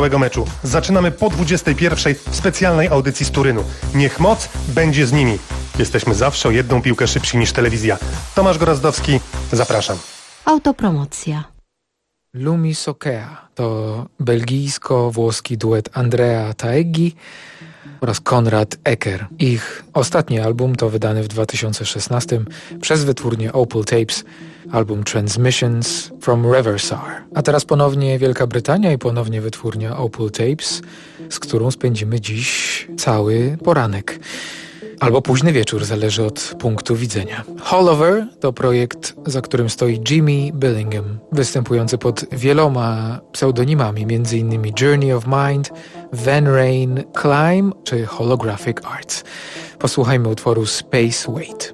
całego meczu. Zaczynamy po 21 w specjalnej audycji z Turynu. Niech moc będzie z nimi. Jesteśmy zawsze o jedną piłkę szybsi niż telewizja. Tomasz Gorazdowski, zapraszam. Autopromocja. Lumi Sokea to belgijsko-włoski duet Andrea Taeggi oraz Konrad Ecker. Ich ostatni album to wydany w 2016 przez wytwórnię Opal Tapes album Transmissions from Riverside. A teraz ponownie Wielka Brytania i ponownie wytwórnia Opal Tapes, z którą spędzimy dziś cały poranek. Albo późny wieczór, zależy od punktu widzenia. Hollover to projekt, za którym stoi Jimmy Billingham, występujący pod wieloma pseudonimami, m.in. Journey of Mind, Van Rain, Climb czy Holographic Arts. Posłuchajmy utworu Space Wait.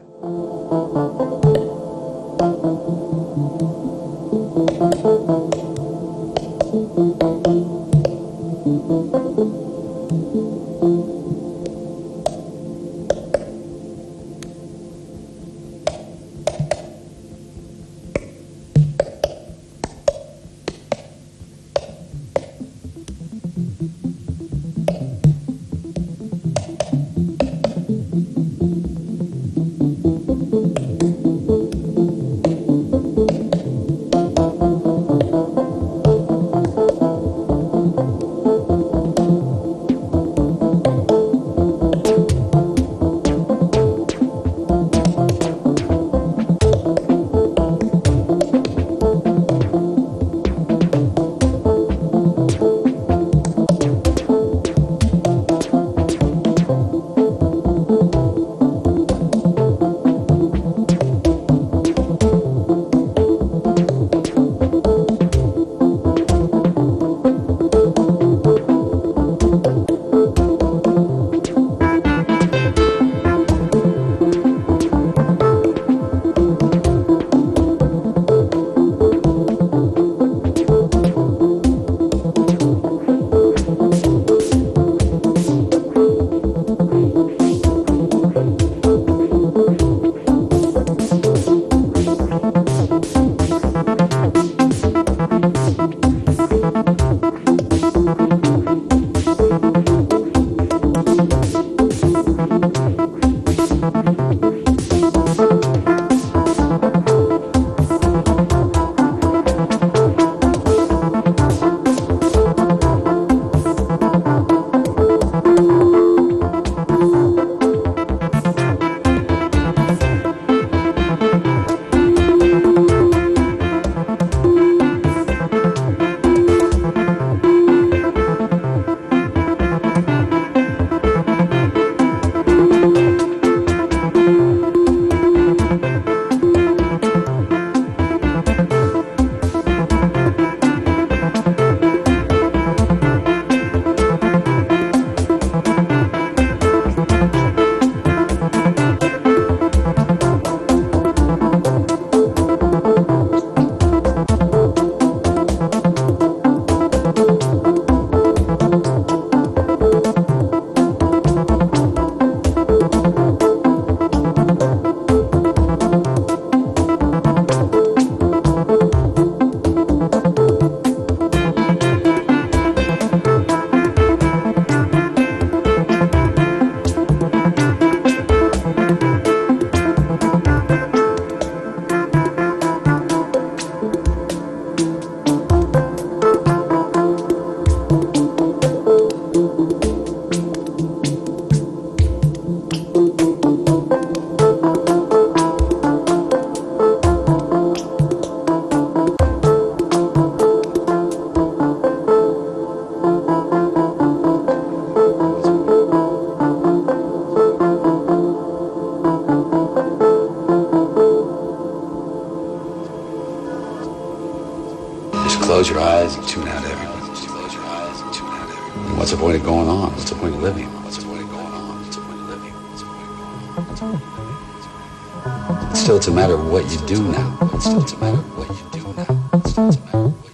close your eyes and tune out everyone. And what's the point of going on? What's the point of living? Still, it's a matter of what you do now. Still, it's a matter of what you do now. Still, it's a matter of what you do now.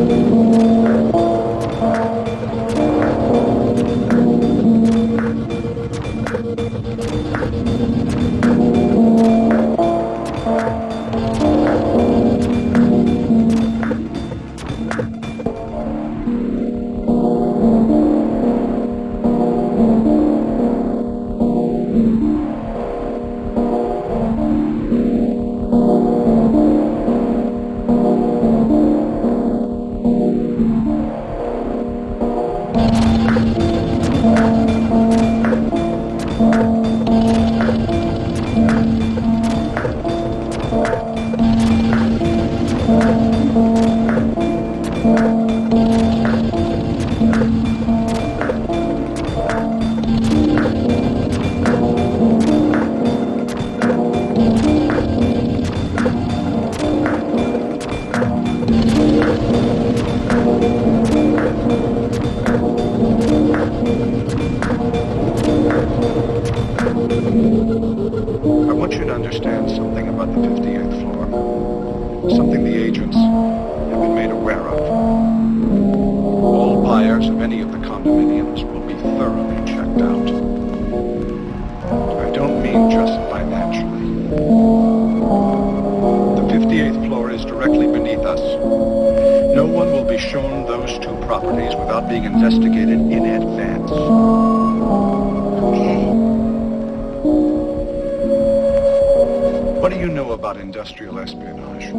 Industrial espionage.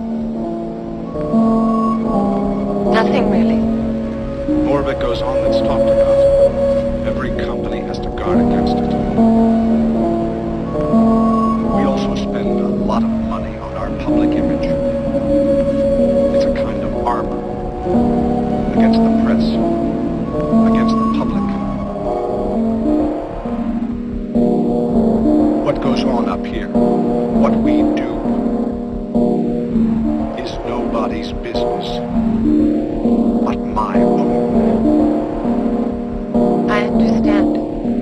Nothing really. More of it goes on than's talked about. Every company has to guard against it. We also spend a lot of money on our public image. It's a kind of armor against the press, against the public. What goes on up here, what we do, is nobody's business but my own. I understand.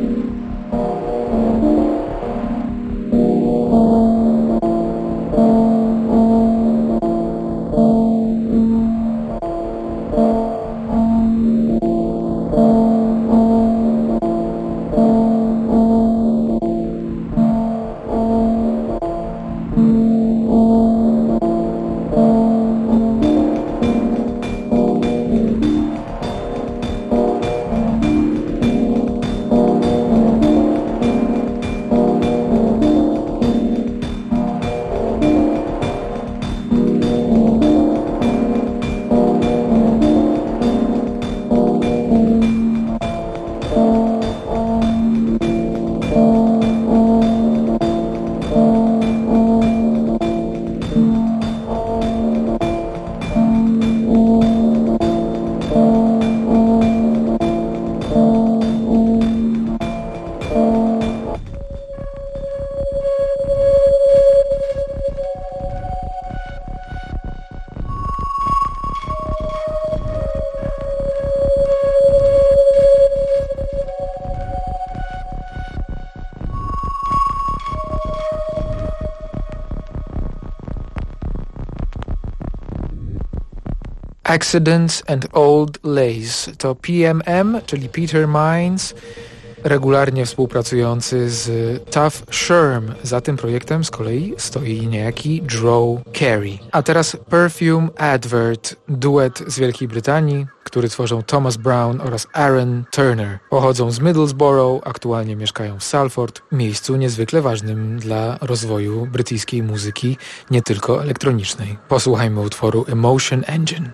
Accidents and Old Lace to PMM, czyli Peter Mines, regularnie współpracujący z Taff Sherm. Za tym projektem z kolei stoi niejaki Drew Carey. A teraz Perfume Advert, duet z Wielkiej Brytanii, który tworzą Thomas Brown oraz Aaron Turner. Pochodzą z Middlesbrough, aktualnie mieszkają w Salford, miejscu niezwykle ważnym dla rozwoju brytyjskiej muzyki, nie tylko elektronicznej. Posłuchajmy utworu Emotion Engine.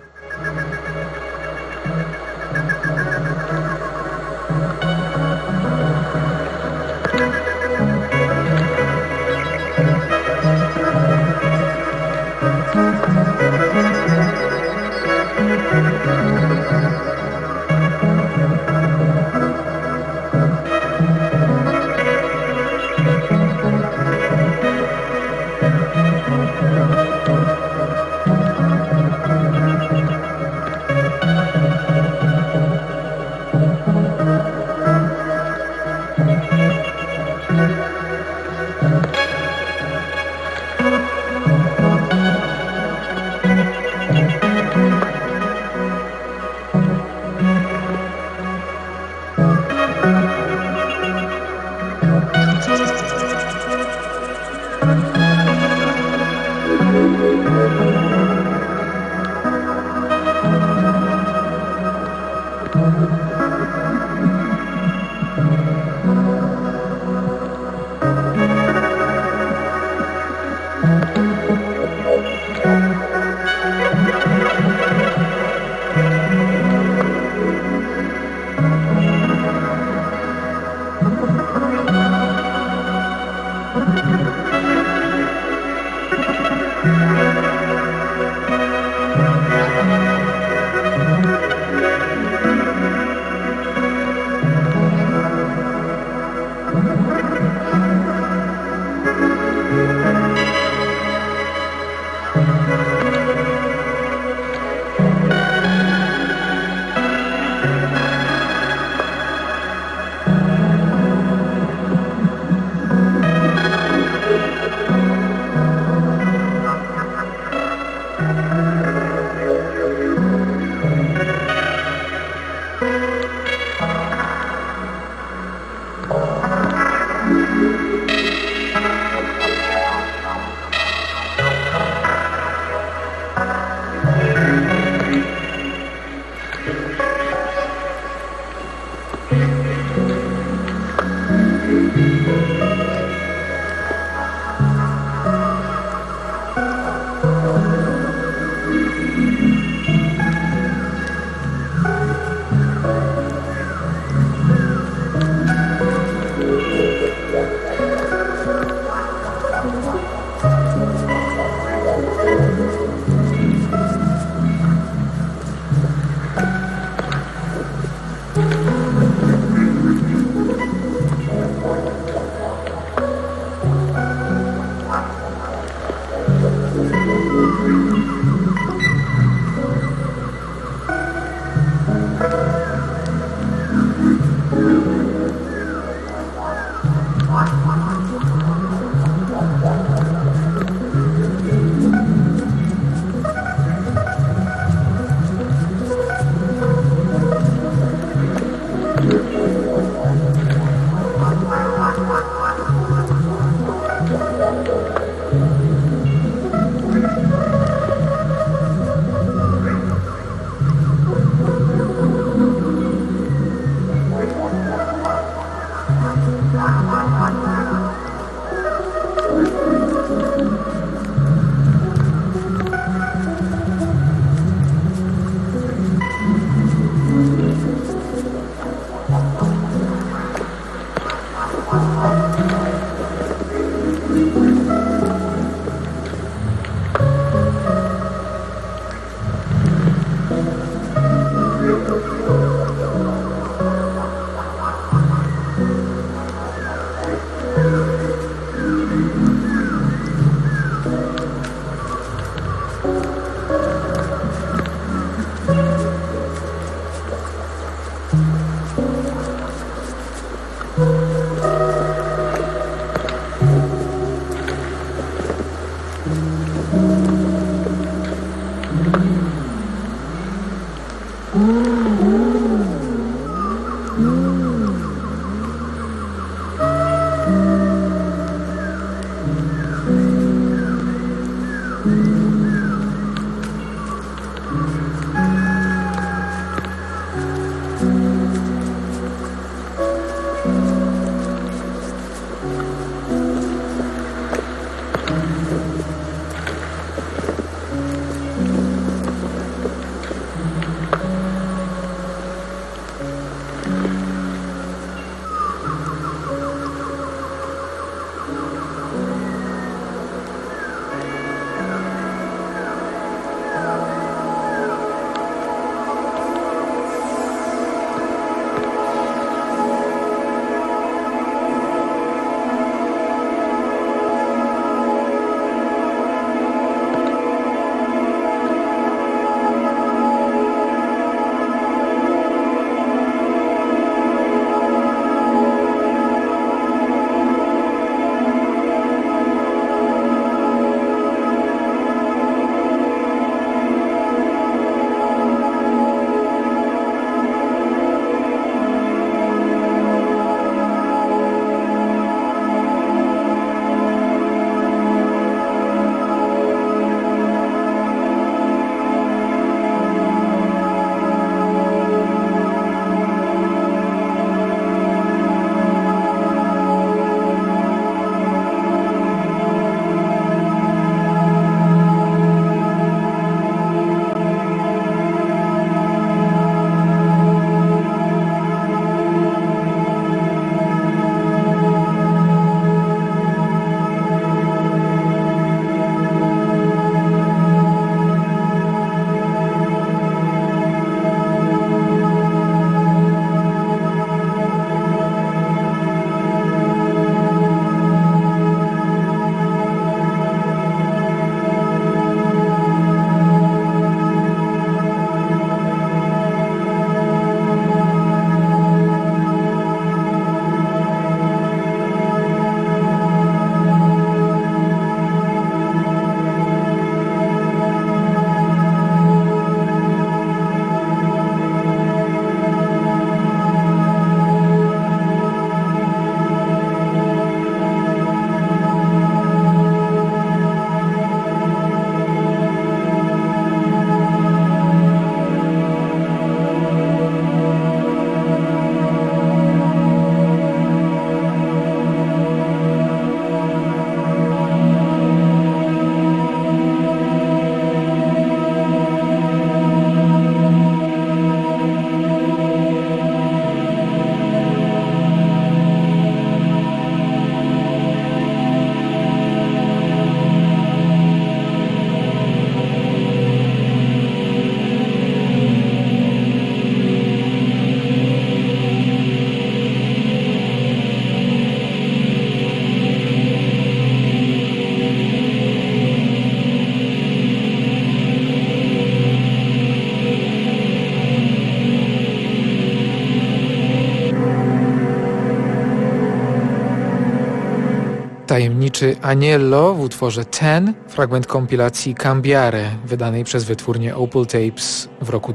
Tajemniczy Aniello w utworze Ten, fragment kompilacji Cambiare, wydanej przez wytwórnię Opal Tapes w roku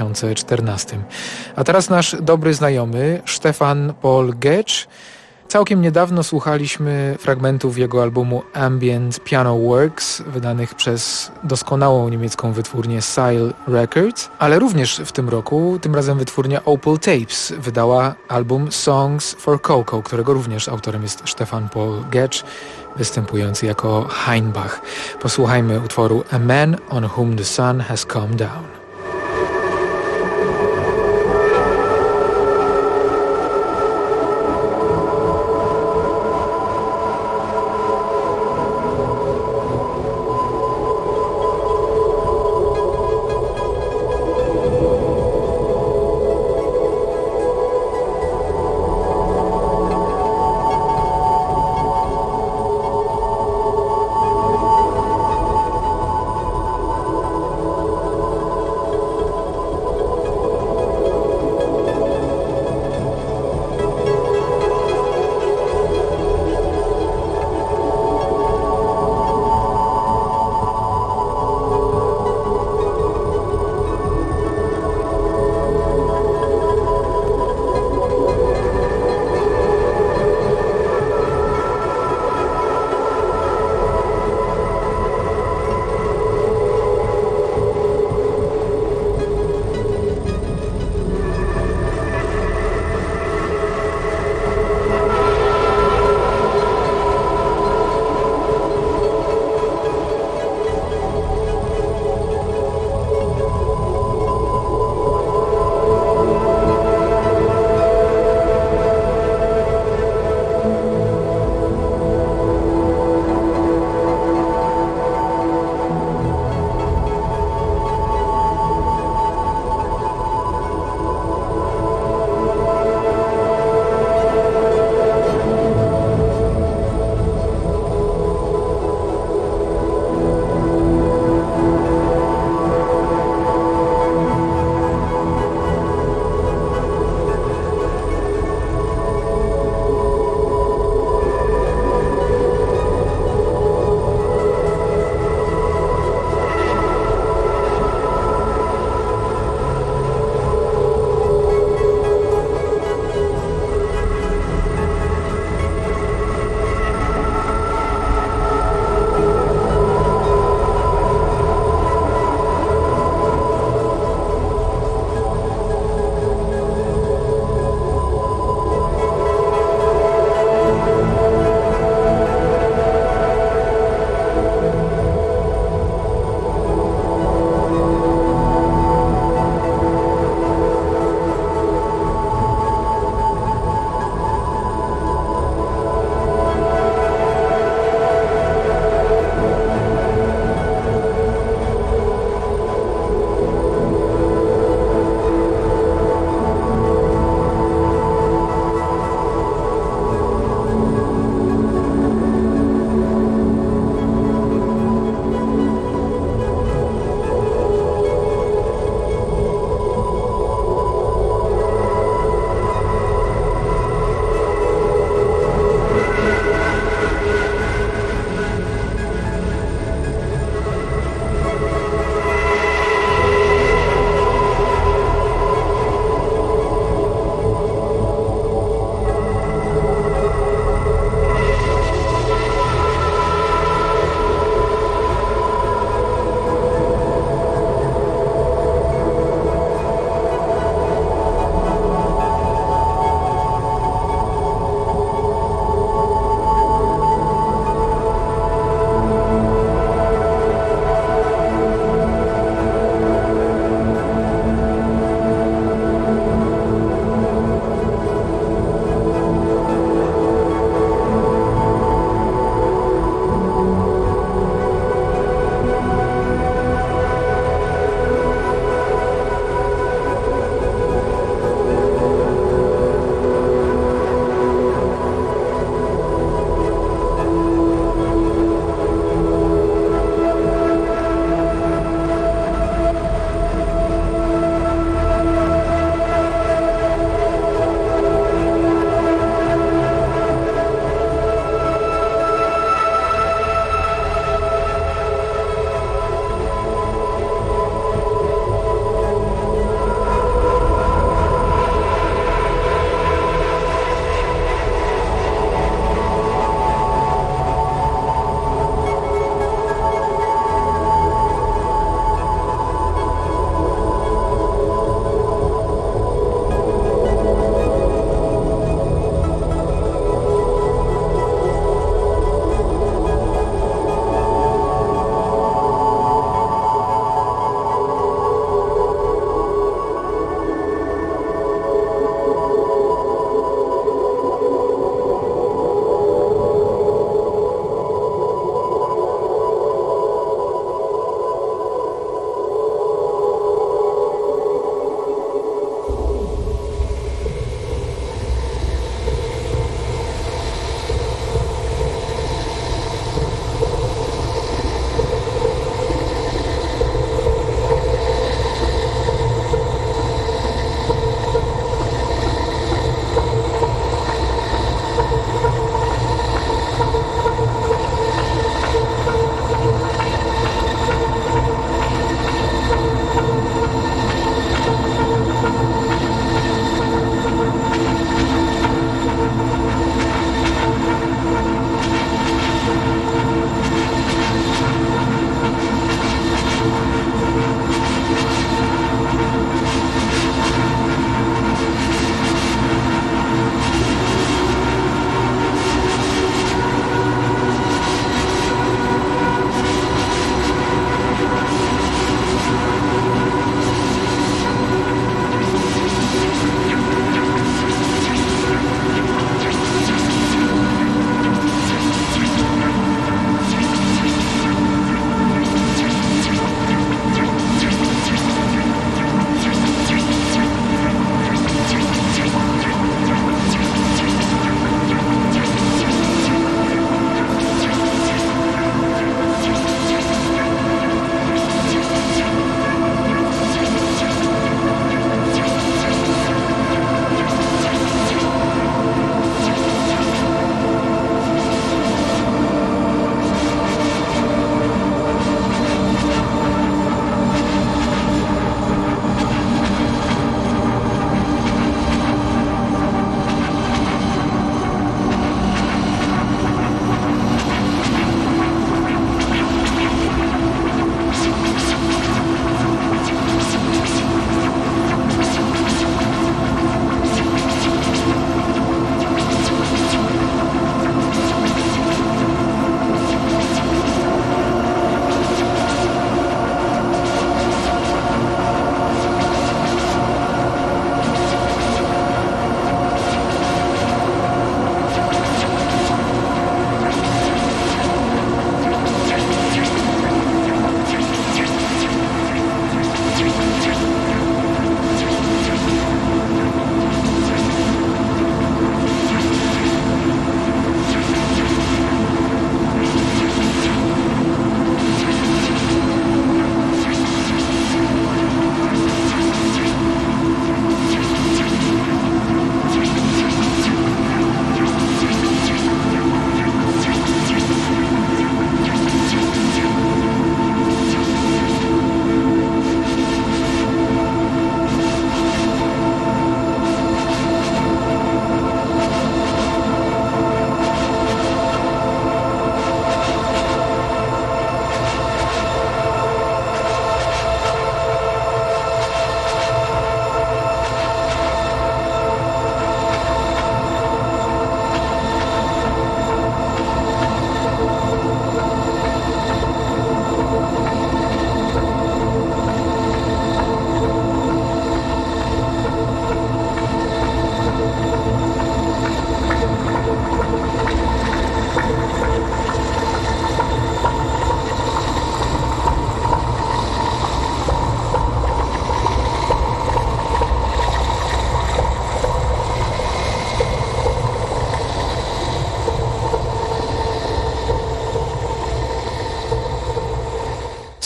2014. A teraz nasz dobry znajomy Stefan Paul Getsch. Całkiem niedawno słuchaliśmy fragmentów jego albumu Ambient Piano Works, wydanych przez doskonałą niemiecką wytwórnię Sile Records, ale również w tym roku, tym razem wytwórnia Opal Tapes wydała album Songs for Coco, którego również autorem jest Stefan Paul Getsch, występujący jako Heinbach. Posłuchajmy utworu A Man on Whom the Sun Has Come Down.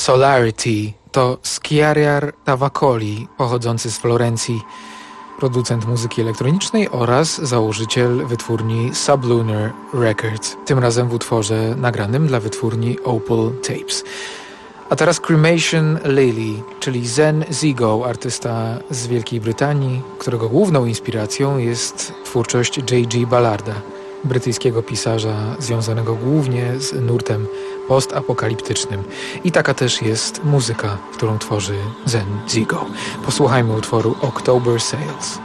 Solarity to Schiariar Tavakoli, pochodzący z Florencji, producent muzyki elektronicznej oraz założyciel wytwórni Sublunar Records, tym razem w utworze nagranym dla wytwórni Opal Tapes. A teraz Cremation Lily, czyli Zen Zigo, artysta z Wielkiej Brytanii, którego główną inspiracją jest twórczość J.G. Ballarda, brytyjskiego pisarza związanego głównie z nurtem postapokaliptycznym. I taka też jest muzyka, którą tworzy Zen Zigo. Posłuchajmy utworu October Sales.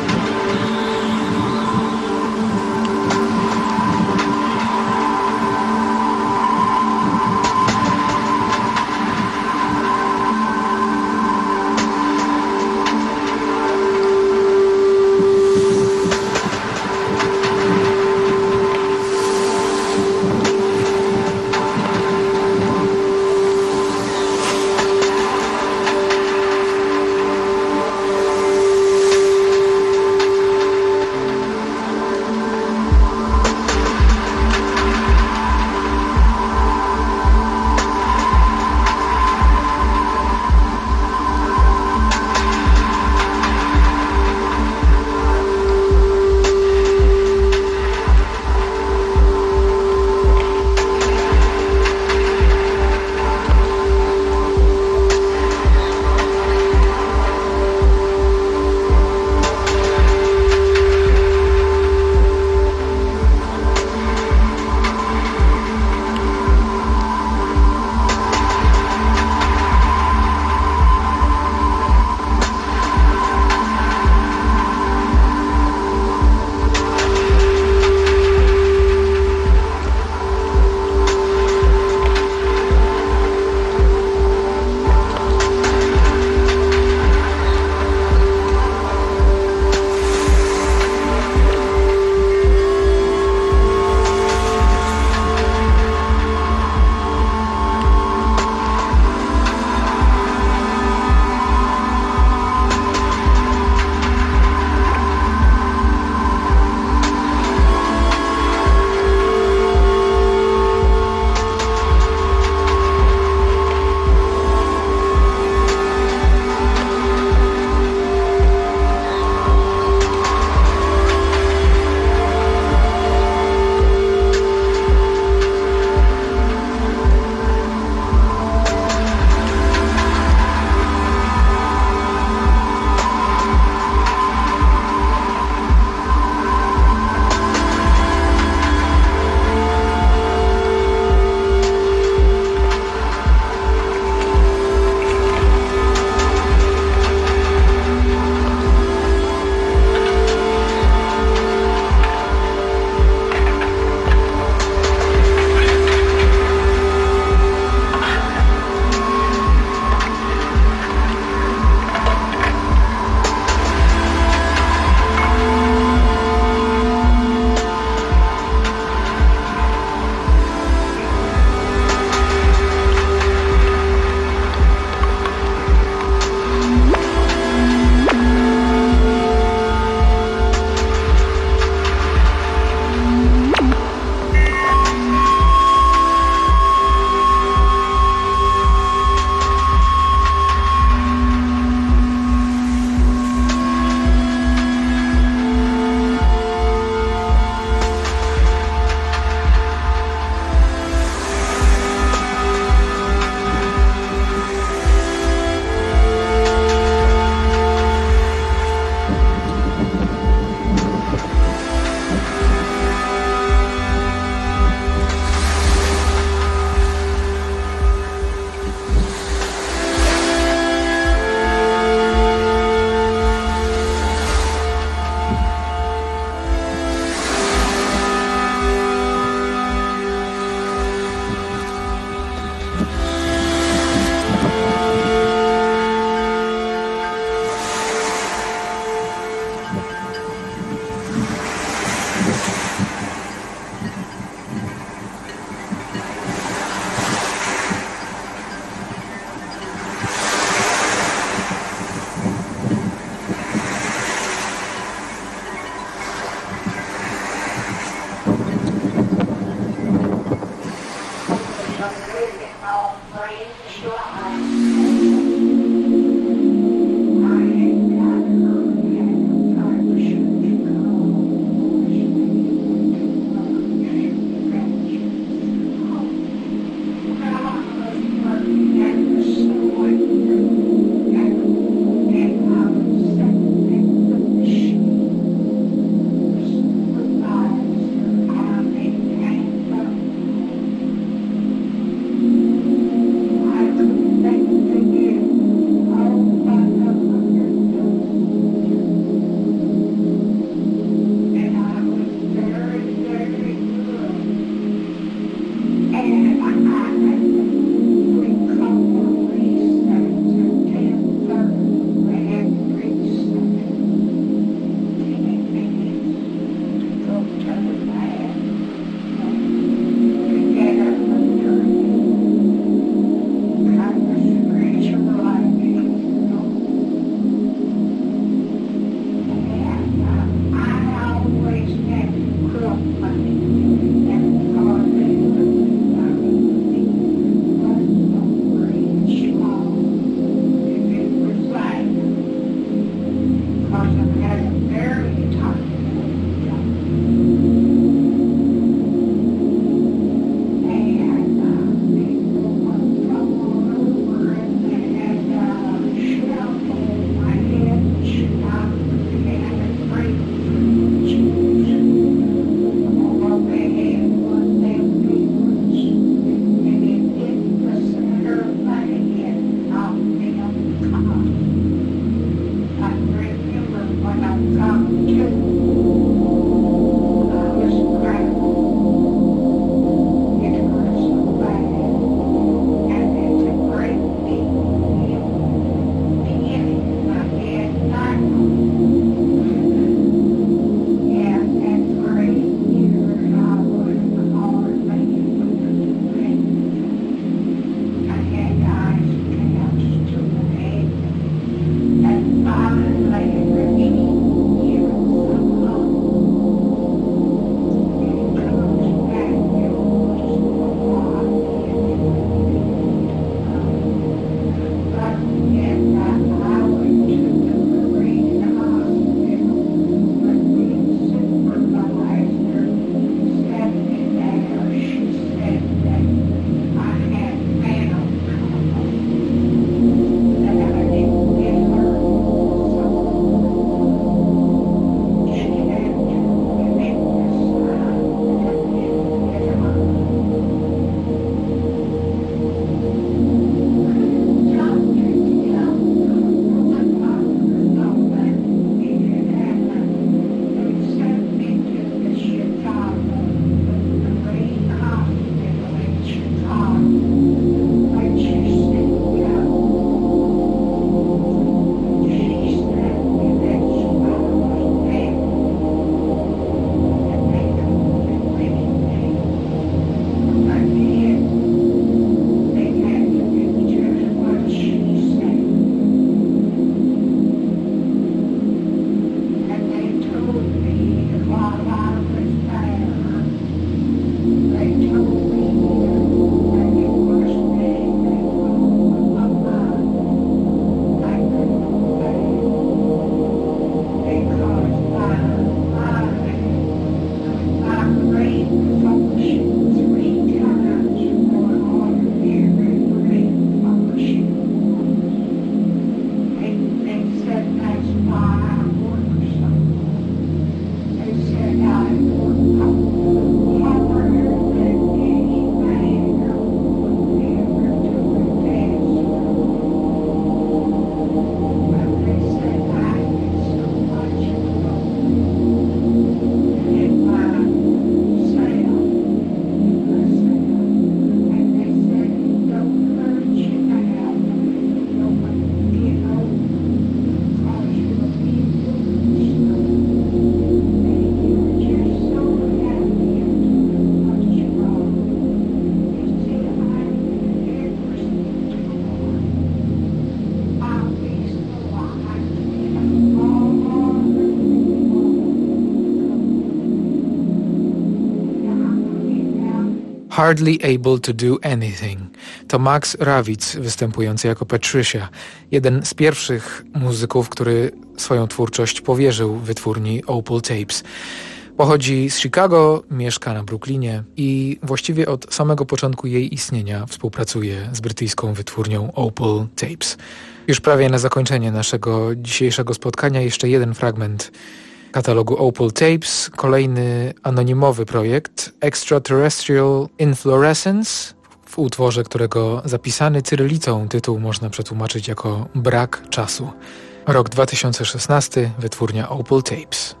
Hardly able to do anything. To Max Rawitz występujący jako Patricia, jeden z pierwszych muzyków, który swoją twórczość powierzył wytwórni Opal Tapes. Pochodzi z Chicago, mieszka na Brooklynie i właściwie od samego początku jej istnienia współpracuje z brytyjską wytwórnią Opal Tapes. Już prawie na zakończenie naszego dzisiejszego spotkania jeszcze jeden fragment katalogu Opal Tapes, kolejny anonimowy projekt Extraterrestrial Inflorescence, w utworze którego zapisany cyrylicą tytuł można przetłumaczyć jako Brak czasu. Rok 2016, wytwórnia Opal Tapes.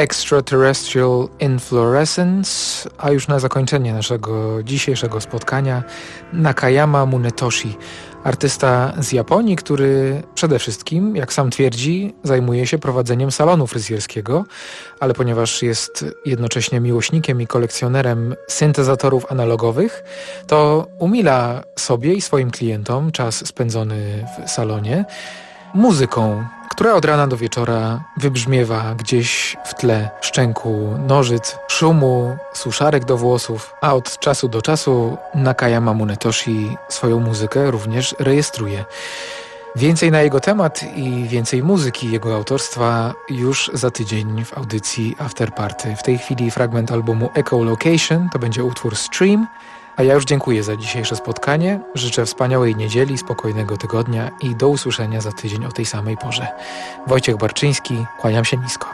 Extraterrestrial Inflorescence, a już na zakończenie naszego dzisiejszego spotkania Nakayama Munetoshi, artysta z Japonii, który przede wszystkim, jak sam twierdzi, zajmuje się prowadzeniem salonu fryzjerskiego, ale ponieważ jest jednocześnie miłośnikiem i kolekcjonerem syntezatorów analogowych, to umila sobie i swoim klientom czas spędzony w salonie muzyką, która od rana do wieczora wybrzmiewa gdzieś w tle szczęku nożyc, szumu, suszarek do włosów, a od czasu do czasu Nakayama Munetoshi swoją muzykę również rejestruje. Więcej na jego temat i więcej muzyki jego autorstwa już za tydzień w audycji After Party. W tej chwili fragment albumu Echolocation, to będzie utwór Stream, a ja już dziękuję za dzisiejsze spotkanie, życzę wspaniałej niedzieli, spokojnego tygodnia i do usłyszenia za tydzień o tej samej porze. Wojciech Barczyński, kłaniam się nisko.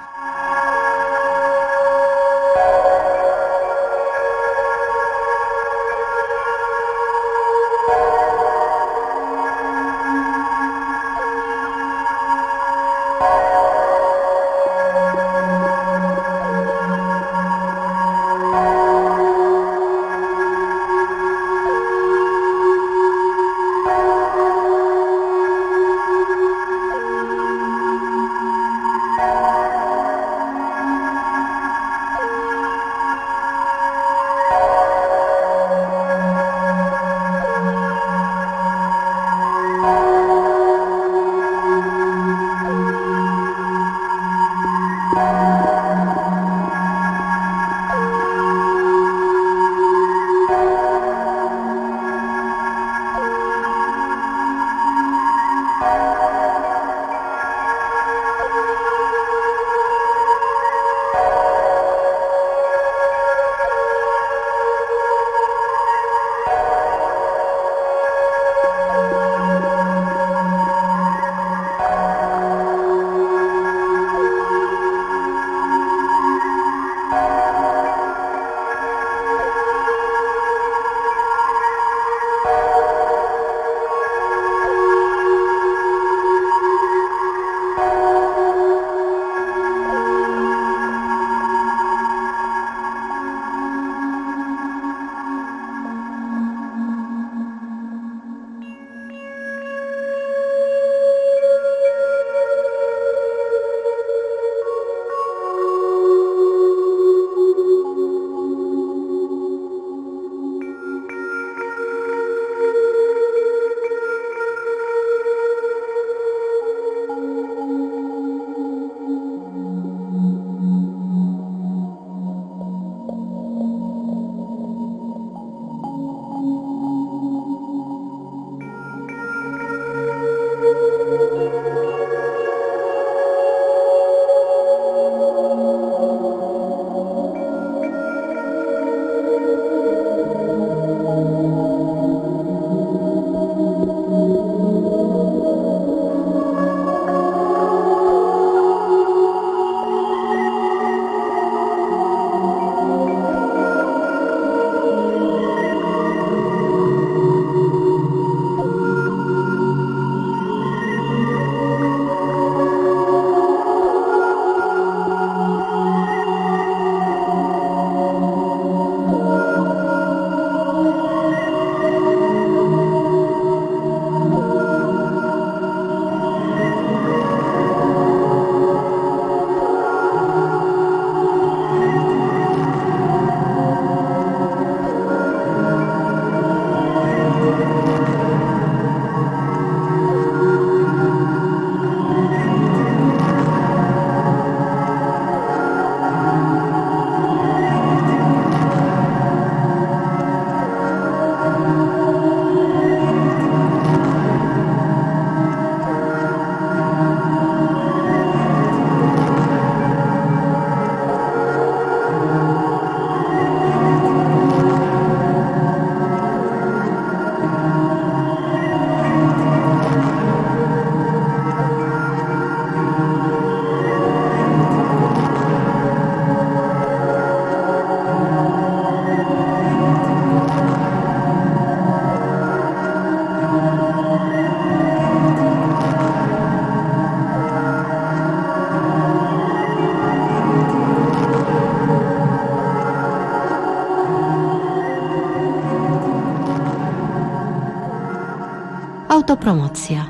Autopromocja.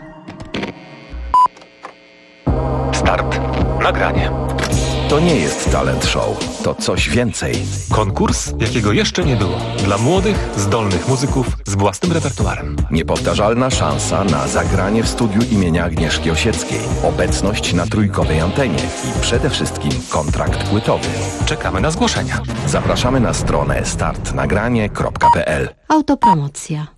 Start. Nagranie. To nie jest talent show, to coś więcej. Konkurs, jakiego jeszcze nie było. Dla młodych, zdolnych muzyków z własnym repertuarem. Niepowtarzalna szansa na zagranie w studiu imienia Agnieszki Osieckiej, obecność na trójkowej antenie i przede wszystkim kontrakt płytowy. Czekamy na zgłoszenia. Zapraszamy na stronę startnagranie.pl. Autopromocja.